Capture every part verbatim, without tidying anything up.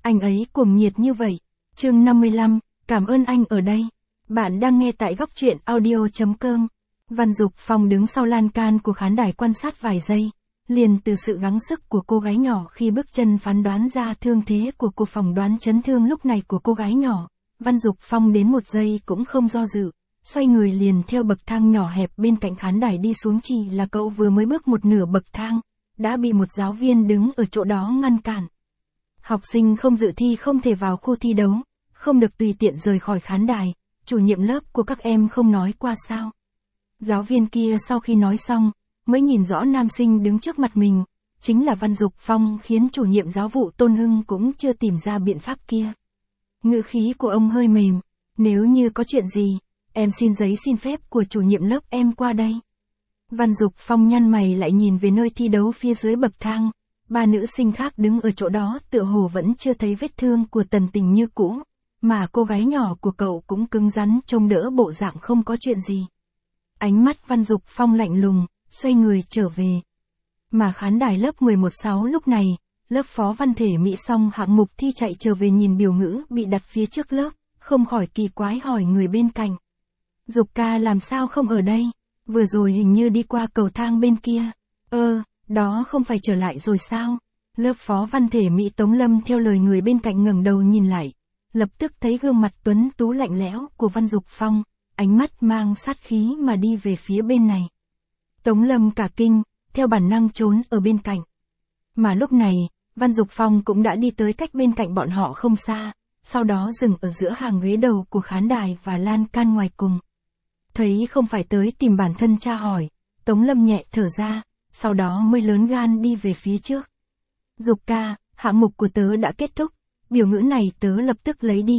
anh ấy cuồng nhiệt như vậy. Chương năm mươi lăm, cảm ơn anh ở đây. Bạn đang nghe tại góc truyện audio.com. Văn Dục Phong đứng sau lan can của khán đài quan sát vài giây. Liền từ sự gắng sức của cô gái nhỏ khi bước chân phán đoán ra thương thế của cô phỏng đoán chấn thương lúc này của cô gái nhỏ. Văn Dục Phong đến một giây cũng không do dự. Xoay người liền theo bậc thang nhỏ hẹp bên cạnh khán đài đi xuống, chỉ là cậu vừa mới bước một nửa bậc thang, đã bị một giáo viên đứng ở chỗ đó ngăn cản. Học sinh không dự thi không thể vào khu thi đấu, không được tùy tiện rời khỏi khán đài, chủ nhiệm lớp của các em không nói qua sao. Giáo viên kia sau khi nói xong, mới nhìn rõ nam sinh đứng trước mặt mình, chính là Văn Dục Phong, khiến chủ nhiệm giáo vụ Tôn Hưng cũng chưa tìm ra biện pháp kia. Ngữ khí của ông hơi mềm, nếu như có chuyện gì, em xin giấy xin phép của chủ nhiệm lớp em qua đây. Văn Dục Phong nhăn mày lại nhìn về nơi thi đấu phía dưới bậc thang, ba nữ sinh khác đứng ở chỗ đó tựa hồ vẫn chưa thấy vết thương của Tần Tình như cũ, mà cô gái nhỏ của cậu cũng cứng rắn trông đỡ bộ dạng không có chuyện gì. Ánh mắt Văn Dục Phong lạnh lùng, xoay người trở về. Mà khán đài lớp mười một sáu lúc này, lớp phó văn thể Mỹ xong hạng mục thi chạy trở về nhìn biểu ngữ bị đặt phía trước lớp, không khỏi kỳ quái hỏi người bên cạnh. Dục ca làm sao không ở đây? Vừa rồi hình như đi qua cầu thang bên kia. Ơ, đó không phải trở lại rồi sao? Lớp phó văn thể Mỹ Tống Lâm theo lời người bên cạnh ngẩng đầu nhìn lại, lập tức thấy gương mặt tuấn tú lạnh lẽo của Văn Dục Phong, ánh mắt mang sát khí mà đi về phía bên này. Tống Lâm cả kinh, theo bản năng trốn ở bên cạnh. Mà lúc này, Văn Dục Phong cũng đã đi tới cách bên cạnh bọn họ không xa, sau đó dừng ở giữa hàng ghế đầu của khán đài và lan can ngoài cùng. Thấy không phải tới tìm bản thân tra hỏi, Tống Lâm nhẹ thở ra, sau đó mới lớn gan đi về phía trước. Dục ca, hạng mục của tớ đã kết thúc, biểu ngữ này tớ lập tức lấy đi.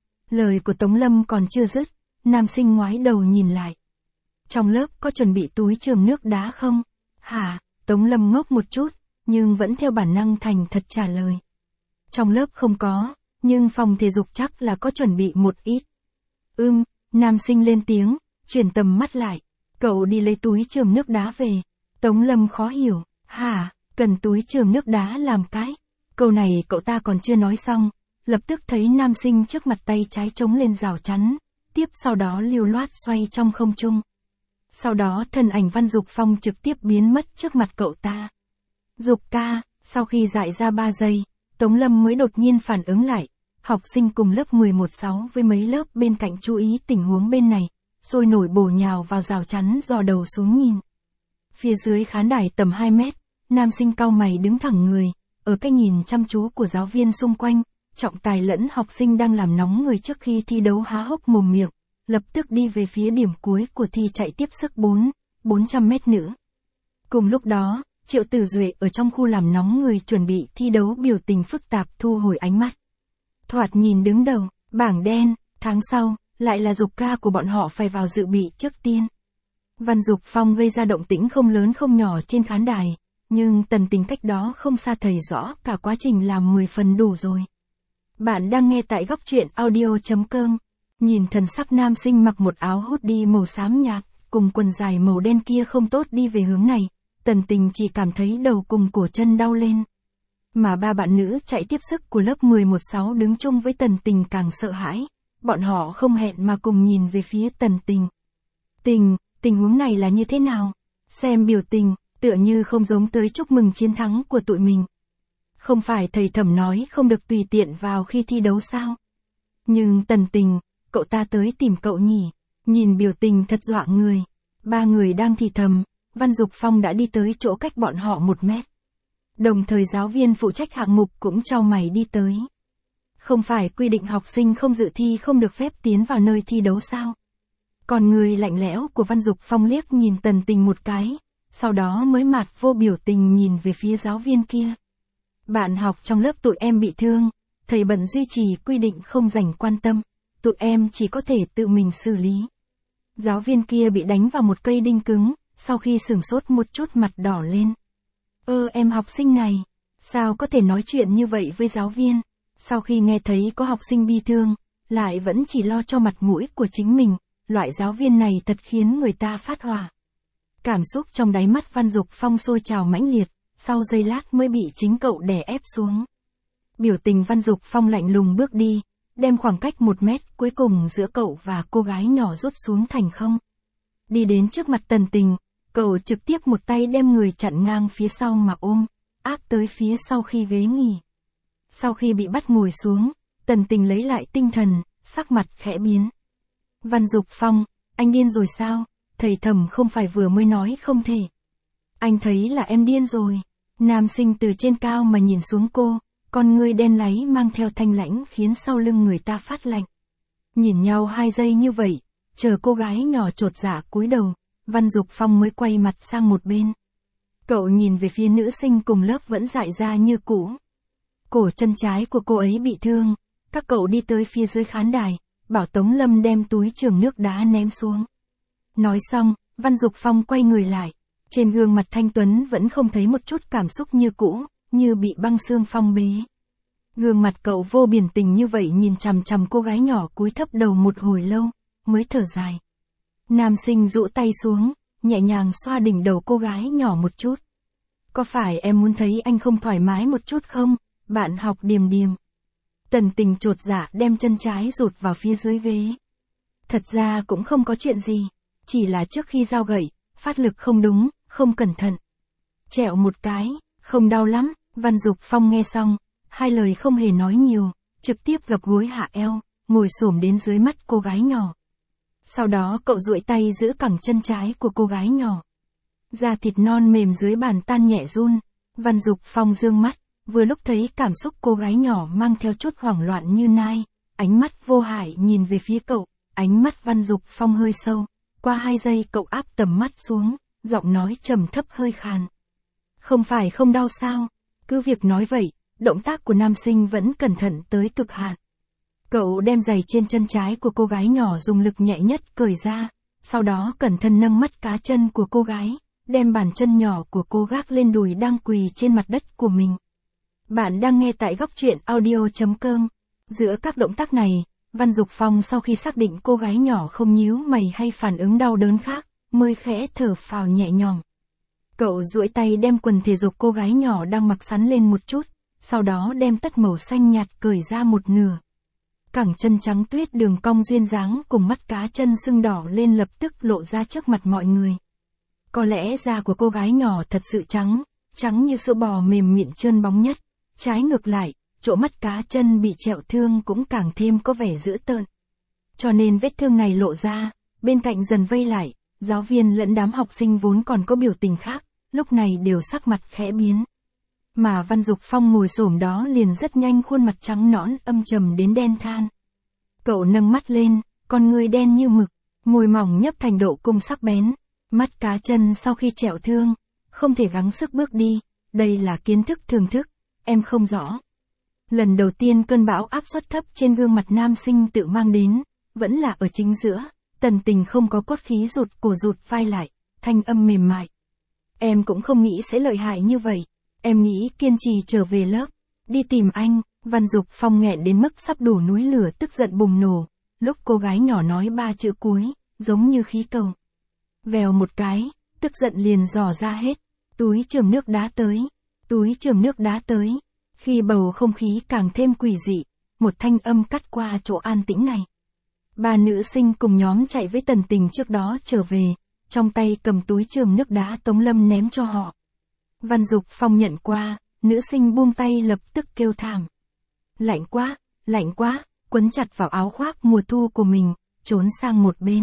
Lời của Tống Lâm còn chưa dứt, nam sinh ngoái đầu nhìn lại. Trong lớp có chuẩn bị túi chườm nước đá không? Hả? Tống Lâm ngốc một chút, nhưng vẫn theo bản năng thành thật trả lời. Trong lớp không có, nhưng phòng thể dục chắc là có chuẩn bị một ít. Ưm, nam sinh lên tiếng, chuyển tầm mắt lại. Cậu đi lấy túi chườm nước đá về. Tống Lâm khó hiểu. Hả? Cần túi chườm nước đá làm cái? Câu này cậu ta còn chưa nói xong, lập tức thấy nam sinh trước mặt tay trái chống lên rào chắn, tiếp sau đó lưu loát xoay trong không trung. Sau đó thân ảnh Văn Dục Phong trực tiếp biến mất trước mặt cậu ta. Dục ca, sau khi dại ra ba giây, Tống Lâm mới đột nhiên phản ứng lại. Học sinh cùng lớp mười một sáu với mấy lớp bên cạnh chú ý tình huống bên này, sôi nổi bổ nhào vào rào chắn dò đầu xuống nhìn. Phía dưới khán đài tầm hai mét, nam sinh cau mày đứng thẳng người, ở cái nhìn chăm chú của giáo viên xung quanh, trọng tài lẫn học sinh đang làm nóng người trước khi thi đấu há hốc mồm miệng, lập tức đi về phía điểm cuối của thi chạy tiếp sức bốn, bốn trăm mét nữa. Cùng lúc đó, Triệu Tử Duệ ở trong khu làm nóng người chuẩn bị thi đấu biểu tình phức tạp thu hồi ánh mắt. Thoạt nhìn đứng đầu, bảng đen, tháng sau, lại là Dục ca của bọn họ phải vào dự bị trước tiên. Văn Dục Phong gây ra động tĩnh không lớn không nhỏ trên khán đài, nhưng Tần Tình cách đó không xa thấy rõ cả quá trình làm mười phần đủ rồi. Bạn đang nghe tại góc truyện audio.com. Nhìn thần sắc nam sinh mặc một áo hoodie màu xám nhạt, cùng quần dài màu đen kia không tốt đi về hướng này, Tần Tình chỉ cảm thấy đầu cùng cổ chân đau lên. Mà ba bạn nữ chạy tiếp sức của lớp mười một sáu đứng chung với Tần Tình càng sợ hãi, bọn họ không hẹn mà cùng nhìn về phía Tần Tình. Tình, tình huống này là như thế nào? Xem biểu tình, tựa như không giống tới chúc mừng chiến thắng của tụi mình. Không phải thầy Thẩm nói không được tùy tiện vào khi thi đấu sao? Nhưng Tần Tình, cậu ta tới tìm cậu nhỉ? Nhìn biểu tình thật dọa người. Ba người đang thì thầm, Văn Dục Phong đã đi tới chỗ cách bọn họ một mét. Đồng thời giáo viên phụ trách hạng mục cũng chau mày đi tới. Không phải quy định học sinh không dự thi không được phép tiến vào nơi thi đấu sao? Còn người lạnh lẽo của Văn Dục Phong liếc nhìn Tần Tình một cái, sau đó mới mặt vô biểu tình nhìn về phía giáo viên kia. Bạn học trong lớp tụi em bị thương, thầy bận duy trì quy định không dành quan tâm, tụi em chỉ có thể tự mình xử lý. Giáo viên kia bị đánh vào một cây đinh cứng, sau khi sửng sốt một chút mặt đỏ lên. Ơ em học sinh này, sao có thể nói chuyện như vậy với giáo viên? Sau khi nghe thấy có học sinh bị thương, lại vẫn chỉ lo cho mặt mũi của chính mình, loại giáo viên này thật khiến người ta phát hỏa. Cảm xúc trong đáy mắt Văn Dục Phong sôi trào mãnh liệt, sau giây lát mới bị chính cậu đè ép xuống. Biểu tình Văn Dục Phong lạnh lùng bước đi, đem khoảng cách một mét cuối cùng giữa cậu và cô gái nhỏ rút xuống thành không. Đi đến trước mặt Tần Tình, cậu trực tiếp một tay đem người chặn ngang phía sau mà ôm, áp tới phía sau khi ghế nghỉ. Sau khi bị bắt ngồi xuống, Tần Tình lấy lại tinh thần, sắc mặt khẽ biến. Văn Dục Phong, anh điên rồi sao? Thầy thầm không phải vừa mới nói không thể. Anh thấy là em điên rồi. Nam sinh từ trên cao mà nhìn xuống cô, con ngươi đen láy mang theo thanh lãnh khiến sau lưng người ta phát lạnh. Nhìn nhau hai giây như vậy, chờ cô gái nhỏ chột dạ cúi đầu, Văn Dục Phong mới quay mặt sang một bên. Cậu nhìn về phía nữ sinh cùng lớp vẫn dại ra như cũ. Cổ chân trái của cô ấy bị thương, các cậu đi tới phía dưới khán đài, bảo Tống Lâm đem túi chườm nước đá ném xuống. Nói xong, Văn Dục Phong quay người lại, trên gương mặt thanh tuấn vẫn không thấy một chút cảm xúc như cũ, như bị băng xương phong bế. Gương mặt cậu vô biển tình như vậy nhìn chằm chằm cô gái nhỏ cúi thấp đầu một hồi lâu, mới thở dài. Nam sinh dụ tay xuống, nhẹ nhàng xoa đỉnh đầu cô gái nhỏ một chút. Có phải em muốn thấy anh không thoải mái một chút không, bạn học Điềm Điềm? Tần Tình chột dạ đem chân trái rụt vào phía dưới ghế. Thật ra cũng không có chuyện gì, chỉ là trước khi giao gậy, phát lực không đúng, không cẩn thận. Trẹo một cái, không đau lắm. Văn Dục Phong nghe xong, hai lời không hề nói nhiều, trực tiếp gập gối hạ eo, ngồi xổm đến dưới mắt cô gái nhỏ. Sau đó cậu duỗi tay giữ cẳng chân trái của cô gái nhỏ. Da thịt non mềm dưới bàn tan nhẹ run, Văn Dục Phong dương mắt, vừa lúc thấy cảm xúc cô gái nhỏ mang theo chút hoảng loạn như nai, ánh mắt vô hại nhìn về phía cậu, ánh mắt Văn Dục Phong hơi sâu, qua hai giây cậu áp tầm mắt xuống, giọng nói trầm thấp hơi khàn. Không phải không đau sao? Cứ việc nói vậy, động tác của nam sinh vẫn cẩn thận tới cực hạn. Cậu đem giày trên chân trái của cô gái nhỏ dùng lực nhẹ nhất cởi ra, sau đó cẩn thận nâng mắt cá chân của cô gái, đem bàn chân nhỏ của cô gác lên đùi đang quỳ trên mặt đất của mình. Bạn đang nghe tại góc truyện audio chấm com. Giữa các động tác này, Văn Dục Phong sau khi xác định cô gái nhỏ không nhíu mày hay phản ứng đau đớn khác, mới khẽ thở phào nhẹ nhõm. Cậu duỗi tay đem quần thể dục cô gái nhỏ đang mặc sắn lên một chút, sau đó đem tất màu xanh nhạt cởi ra một nửa. Cẳng chân trắng tuyết đường cong duyên dáng cùng mắt cá chân sưng đỏ lên lập tức lộ ra trước mặt mọi người. Có lẽ da của cô gái nhỏ thật sự trắng, trắng như sữa bò mềm mịn trơn bóng nhất. Trái ngược lại, chỗ mắt cá chân bị trẹo thương cũng càng thêm có vẻ dữ tợn. Cho nên vết thương này lộ ra, bên cạnh dần vây lại, giáo viên lẫn đám học sinh vốn còn có biểu tình khác, lúc này đều sắc mặt khẽ biến. Mà Văn Dục Phong ngồi xổm đó liền rất nhanh khuôn mặt trắng nõn âm trầm đến đen than. Cậu nâng mắt lên, con ngươi đen như mực, môi mỏng nhấp thành độ cung sắc bén, mắt cá chân sau khi trẹo thương, không thể gắng sức bước đi, đây là kiến thức thường thức, em không rõ. Lần đầu tiên cơn bão áp suất thấp trên gương mặt nam sinh tự mang đến, vẫn là ở chính giữa, Tần Tình không có cốt khí rụt cổ rụt vai lại, thanh âm mềm mại. Em cũng không nghĩ sẽ lợi hại như vậy, em nghĩ kiên trì trở về lớp, đi tìm anh. Văn Dục Phong nghẹn đến mức sắp đổ núi lửa tức giận bùng nổ, lúc cô gái nhỏ nói ba chữ cuối, giống như khí cầu. Vèo một cái, tức giận liền dò ra hết, túi chườm nước đá tới, túi chườm nước đá tới. Khi bầu không khí càng thêm quỷ dị, một thanh âm cắt qua chỗ an tĩnh này. Ba nữ sinh cùng nhóm chạy với Tần Tình trước đó trở về, trong tay cầm túi chườm nước đá Tống Lâm ném cho họ. Văn Dục Phong nhận qua, nữ sinh buông tay lập tức kêu thảm. Lạnh quá, lạnh quá, quấn chặt vào áo khoác mùa thu của mình, trốn sang một bên.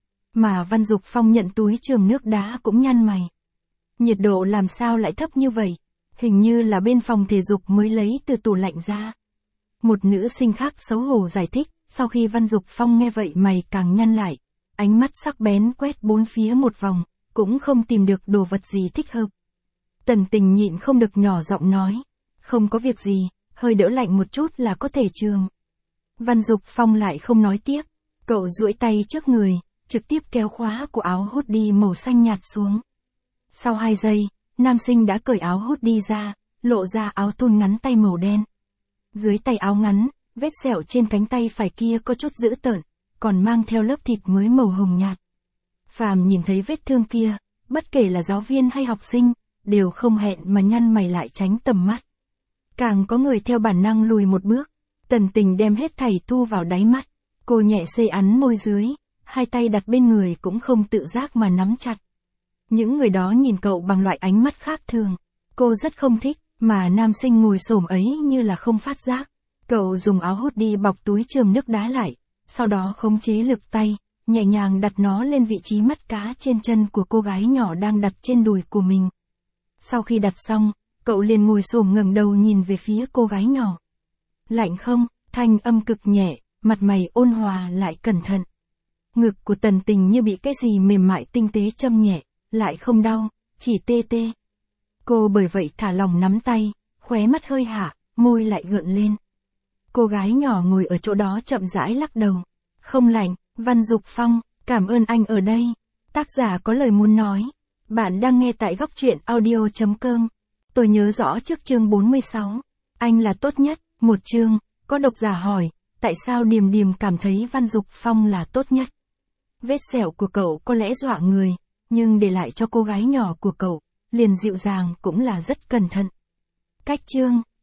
Mà Văn Dục Phong nhận túi chườm nước đá cũng nhăn mày. Nhiệt độ làm sao lại thấp như vậy? Hình như là bên phòng thể dục mới lấy từ tủ lạnh ra. Một nữ sinh khác xấu hổ giải thích, sau khi Văn Dục Phong nghe vậy mày càng nhăn lại, ánh mắt sắc bén quét bốn phía một vòng, cũng không tìm được đồ vật gì thích hợp. Tần Tình nhịn không được nhỏ giọng nói, không có việc gì, hơi đỡ lạnh một chút là có thể trường. Văn Dục Phong lại không nói tiếp, cậu duỗi tay trước người, trực tiếp kéo khóa của áo hoodie màu xanh nhạt xuống. Sau hai giây, nam sinh đã cởi áo hoodie ra, lộ ra áo thun ngắn tay màu đen. Dưới tay áo ngắn, vết sẹo trên cánh tay phải kia có chút dữ tợn, còn mang theo lớp thịt mới màu hồng nhạt. Phàm nhìn thấy vết thương kia, bất kể là giáo viên hay học sinh, đều không hẹn mà nhăn mày lại tránh tầm mắt. Càng có người theo bản năng lùi một bước. Tần Tình đem hết thảy thu vào đáy mắt. Cô nhẹ xây ắn môi dưới, hai tay đặt bên người cũng không tự giác mà nắm chặt. Những người đó nhìn cậu bằng loại ánh mắt khác thường. Cô rất không thích, mà nam sinh ngồi xổm ấy như là không phát giác. Cậu dùng áo hút đi bọc túi chườm nước đá lại, sau đó khống chế lực tay, nhẹ nhàng đặt nó lên vị trí mắt cá trên chân của cô gái nhỏ đang đặt trên đùi của mình. Sau khi đặt xong, cậu liền ngồi xổm ngẩng đầu nhìn về phía cô gái nhỏ. Lạnh không? Thanh âm cực nhẹ, mặt mày ôn hòa lại cẩn thận. Ngực của Tần Tình như bị cái gì mềm mại tinh tế châm nhẹ, lại không đau, chỉ tê tê. Cô bởi vậy thả lỏng nắm tay, khóe mắt hơi hạ, môi lại gợn lên. Cô gái nhỏ ngồi ở chỗ đó chậm rãi lắc đầu. Không lạnh. Văn Dục Phong, cảm ơn anh ở đây. Tác giả có lời muốn nói. Bạn đang nghe tại góc truyện audio chấm com. Tôi nhớ rõ trước chương bốn mươi sáu. Anh là tốt nhất. Một chương, có độc giả hỏi, tại sao Điềm Điềm cảm thấy Văn Dục Phong là tốt nhất? Vết sẹo của cậu có lẽ dọa người, nhưng để lại cho cô gái nhỏ của cậu, liền dịu dàng cũng là rất cẩn thận. Cách chương,